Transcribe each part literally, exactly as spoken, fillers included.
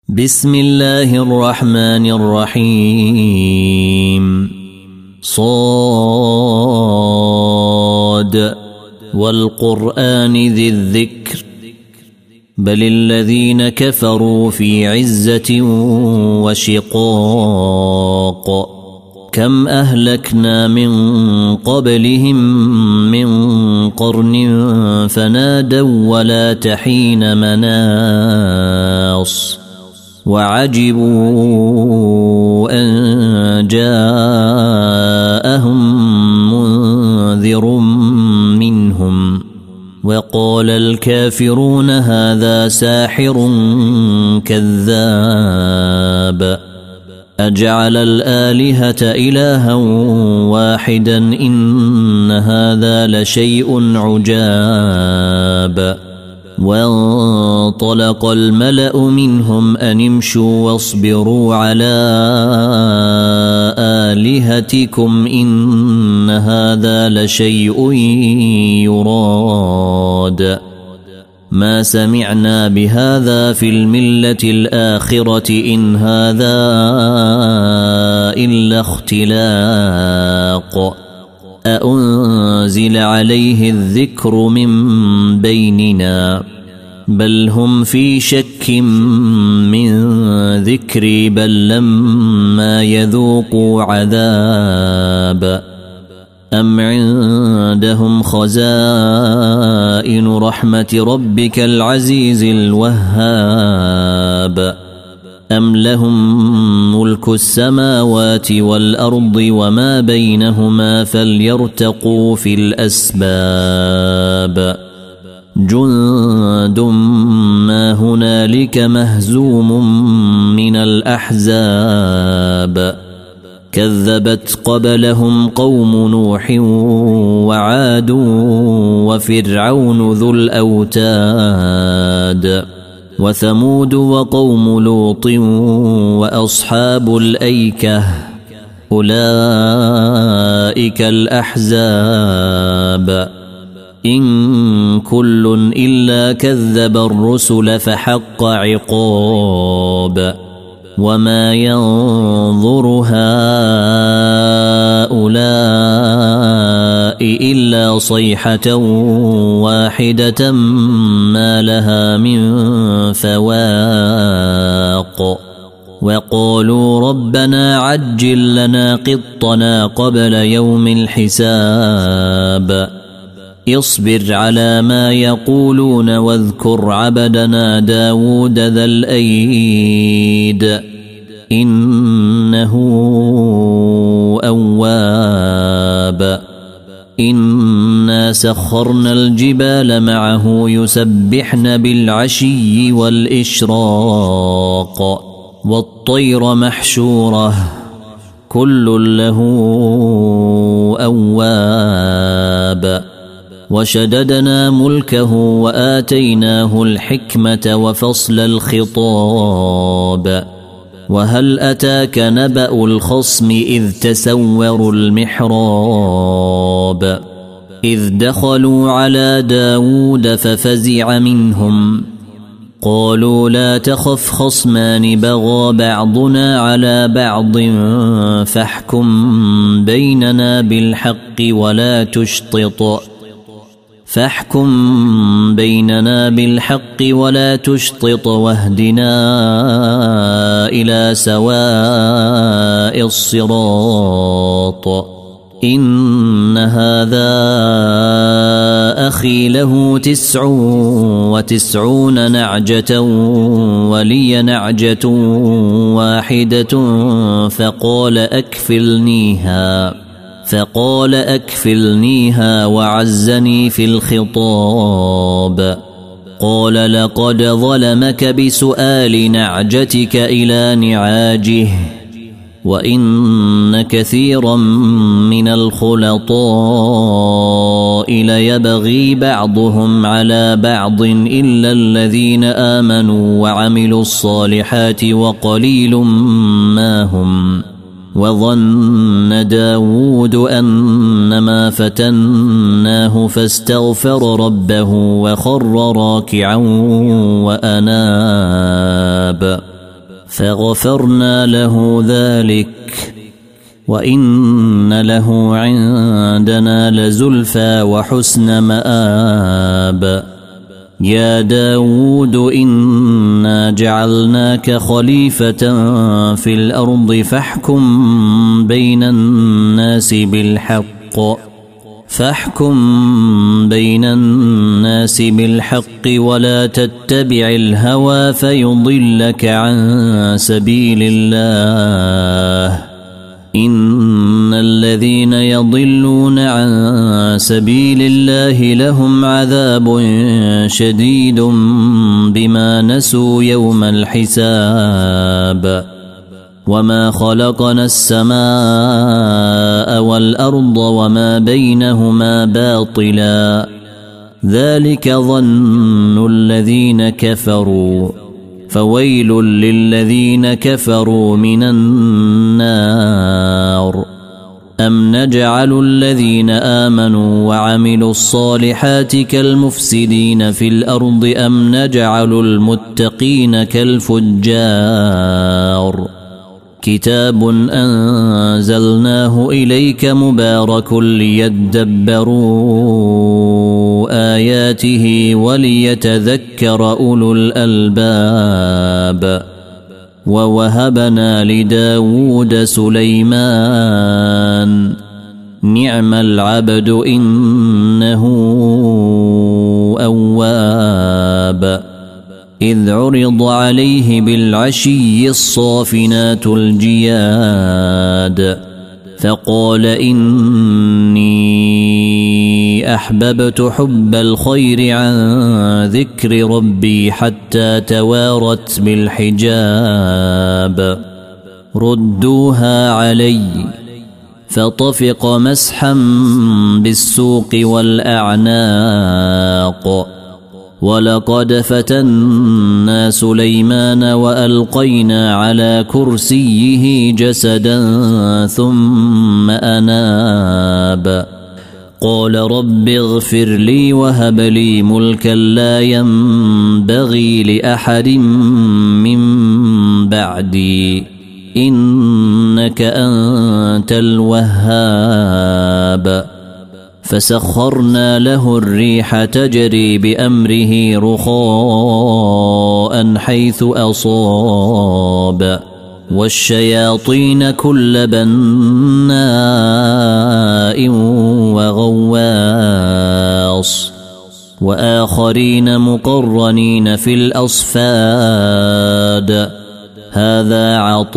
بسم الله الرحمن الرحيم صاد والقرآن ذي الذكر بل الذين كفروا في عزة وشقاق كم أهلكنا من قبلهم من قرن فنادوا ولا تحين مناص وعجبوا أن جاءهم منذر منهم وقال الكافرون هذا ساحر كذاب أجعل الآلهة إلها واحدا إن هذا لشيء عجاب وانطلق الملأ منهم أن امشوا واصبروا على آلهتكم إن هذا لشيء يراد ما سمعنا بهذا في الملة الآخرة إن هذا إلا اختلاق أأنزل عليه الذكر من بيننا بل هم في شك من ذكري بل لما يذوقوا عذاب أم عندهم خزائن رحمة ربك العزيز الوهاب أم لهم ملك السماوات والأرض وما بينهما فليرتقوا في الأسباب جند ما هنالك مهزوم من الأحزاب كذبت قبلهم قوم نوح وعاد وفرعون ذو الأوتاد وثمود وقوم لوط وأصحاب الأيكة أولئك الأحزاب إن كل إلا كذب الرسل فحق عقاب وما ينظر هؤلاء إلا صيحة واحدة ما لها من فواق وقالوا ربنا عجل لنا قطنا قبل يوم الحساب اصبر على ما يقولون واذكر عبدنا داود ذا الأيد إنه أواب إنا سخرنا الجبال معه يسبحن بالعشي والإشراق والطير محشورة كل له أواب وشددنا ملكه وآتيناه الحكمة وفصل الخطاب وهل أتاك نبأ الخصم إذ تسوروا المحراب إذ دخلوا على داود ففزع منهم قالوا لا تخف خصمان بغى بعضنا على بعض فاحكم بيننا بالحق ولا تشطط فاحكم بيننا بالحق ولا تشطط واهدنا إلى سواء الصراط إن هذا أخي له تسع وتسعون نعجة ولي نعجة واحدة فقال أكفلنيها فقال أكفلنيها وعزني في الخطاب قال لقد ظلمك بسؤال نعجتك إلى نعاجه وإن كثيرا من الخلطاء ليبغي بعضهم على بعض إلا الذين آمنوا وعملوا الصالحات وقليل ما هم وظن داود أنما فتناه فاستغفر ربه وخر راكعا وأناب فغفرنا له ذلك وإن له عندنا لزلفى وحسن مآب. يا داود إنا جعلناك خليفة في الأرض فاحكم بين الناس بالحق فاحكم بين الناس بالحق ولا تتبع الهوى فيضلك عن سبيل الله. إن الذين يضلون عن سبيل الله لهم عذاب شديد بما نسوا يوم الحساب. وما خلقنا السماء والأرض وما بينهما باطلا ذلك ظن الذين كفروا فويل للذين كفروا من النار. أم نجعل الذين آمنوا وعملوا الصالحات كالمفسدين في الأرض أم نجعل المتقين كالفجار. كتاب أنزلناه إليك مبارك ليدبروا آياته وليتذكر أولو الألباب. ووهبنا لداود سليمان نعم العبد إنه أواب. إذ عرض عليه بالعشي الصافنات الجياد فقال إني أحببت حب الخير عن ذكر ربي حتى توارت بالحجاب. ردوها علي فطفق مسحا بالسوق والأعناق. ولقد فتنا سليمان وألقينا على كرسيه جسدا ثم أناب. قال رب اغفر لي وهب لي ملكا لا ينبغي لأحد من بعدي إنك أنت الوهاب. فسخرنا له الريح تجري بأمره رخاء حيث أصاب والشياطين كل بناء وغواص وآخرين مقرنين في الأصفاد. هذا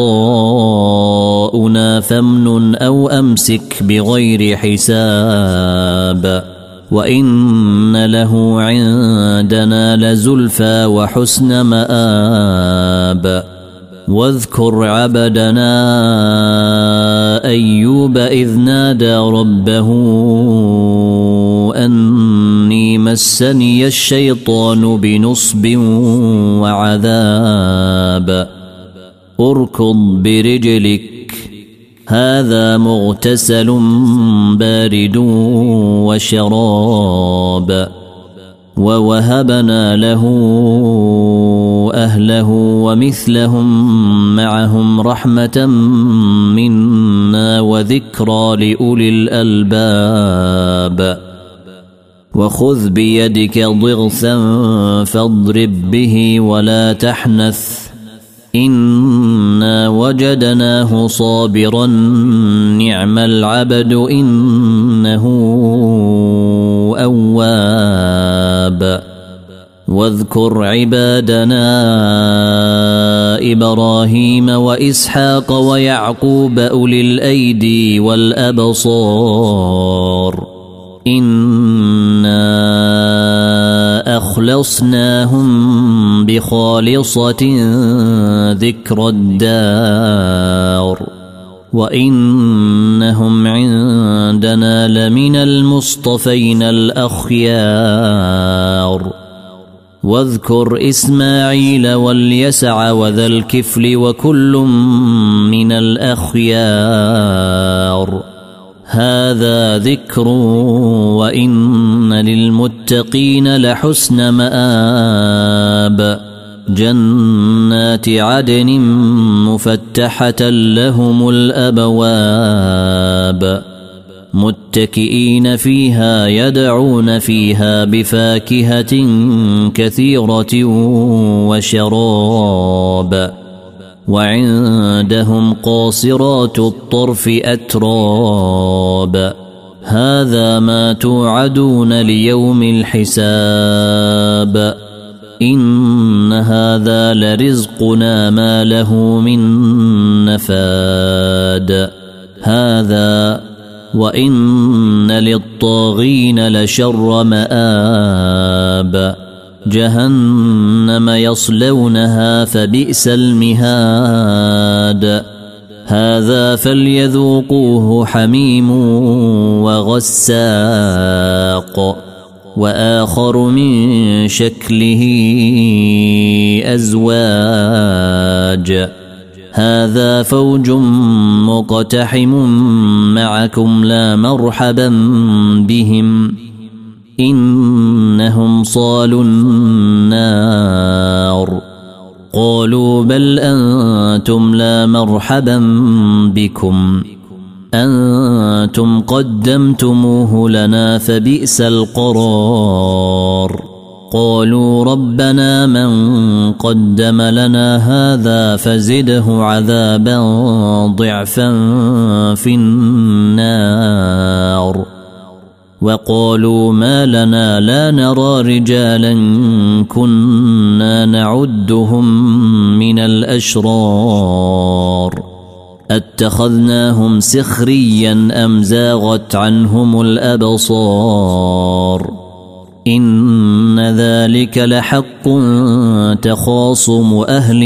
عطاؤنا فامنن أو أمسك بغير حساب. وإن له عندنا لزلفى وحسن مآب. واذكر عبدنا أيوب إذ نادى ربه أني مسني الشيطان بنصب وعذاب. اركض برجلك هذا مغتسل بارد وشراب. ووهبنا له أهله ومثلهم معهم رحمة منا وذكرى لأولي الألباب. وخذ بيدك ضغثا فاضرب به ولا تحنث إنا وجدناه صابرا نعم العبد إنه أواب. واذكر عبادنا إبراهيم وإسحاق ويعقوب أولي الأيدي والأبصار إنا أخلصناهم بخالصة ذكر الدار وإنهم عندنا لمن المصطفين الأخيار. واذكر إسماعيل واليسع وذا الكفل وكل من الأخيار. هذا ذكر وإن للمتقين لحسن مآب. جنات عدن مفتحة لهم الأبواب متكئين فيها يدعون فيها بفاكهة كثيرة وشراب وعندهم قاصرات الطرف أتراب هذا ما توعدون ليوم الحساب إن هذا لرزقنا ما له من نفاد هذا وإن للطاغين لشر مآب جهنم يصلونها فبئس المهاد هذا فليذوقوه حميم وغساق وآخر من شكله أزواج هذا فوج مقتحم معكم لا مرحبا بهم إنهم صالوا النار قالوا بل أنتم لا مرحبا بكم أنتم قدمتموه لنا فبئس القرار قالوا ربنا من قدم لنا هذا فزده عذابا ضعفا في النار وقالوا ما لنا لا نرى رجالا كنا نعدهم من الأشرار اتخذناهم سخريا أم زاغت عنهم الأبصار إن ذلك لحق تخاصم أهل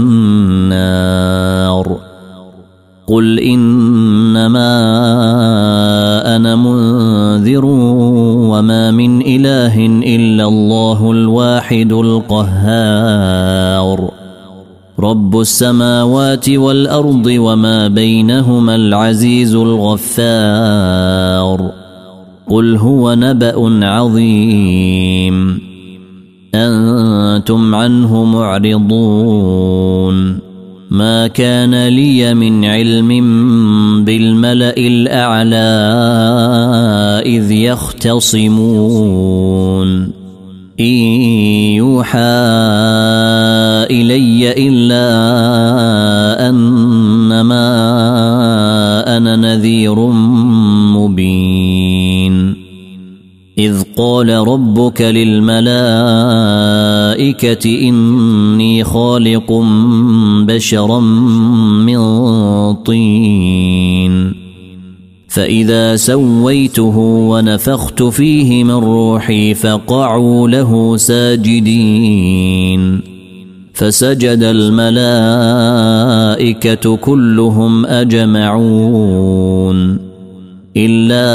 النار قل إنما أنا منذر وما من إله إلا الله الواحد القهار رب السماوات والأرض وما بينهما العزيز الغفار قل هو نبأ عظيم أنتم عنه معرضون ما كان لي من علم بالملأ الأعلى إذ يختصمون إن يوحى إلي إلا أنما أنا نذير مبين إذ قال ربك للملائكة إني خالق بشرا من طين فإذا سويته ونفخت فيه من روحي فقعوا له ساجدين فسجد الملائكة كلهم أجمعون إلا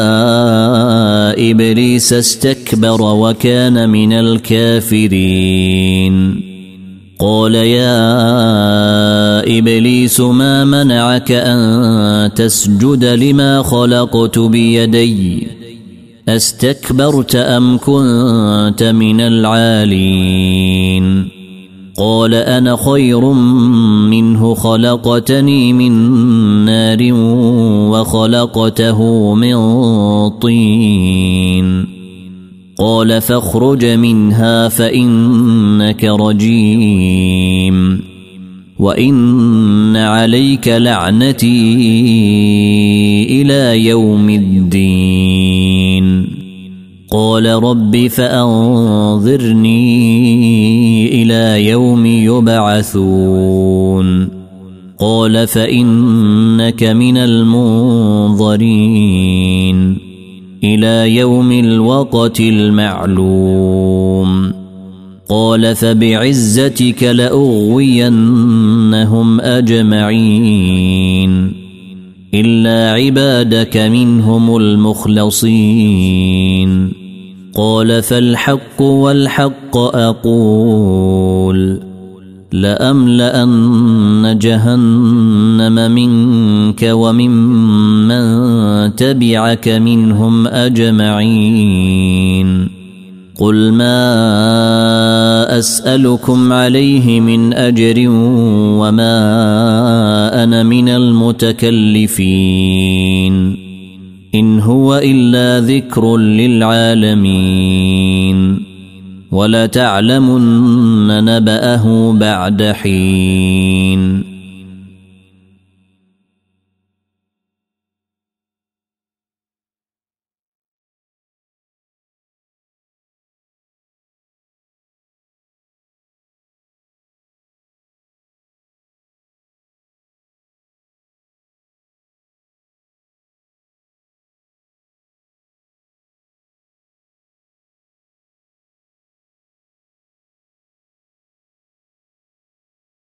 إبليس استكبر وكان من الكافرين قال يا إبليس ما منعك أن تسجد لما خلقت بيدي أستكبرت أم كنت من العالين قال أنا خير منه خلقتني من نار وخلقته من طين قال فاخرج منها فإنك رجيم وإن عليك لعنتي إلى يوم الدين قال رب فأنظرني إلى يوم يبعثون قال فإنك من المنظرين إلى يوم الوقت المعلوم قال فبعزتك لأغوينهم أجمعين إلا عبادك منهم المخلصين قال فالحق والحق أقول لأملأن جهنم منك وممن تبعك منهم أجمعين قل ما أسألكم عليه من أجر وما أنا من المتكلفين إن هو إلا ذكر للعالمين ولتعلمن نبأه بعد حين.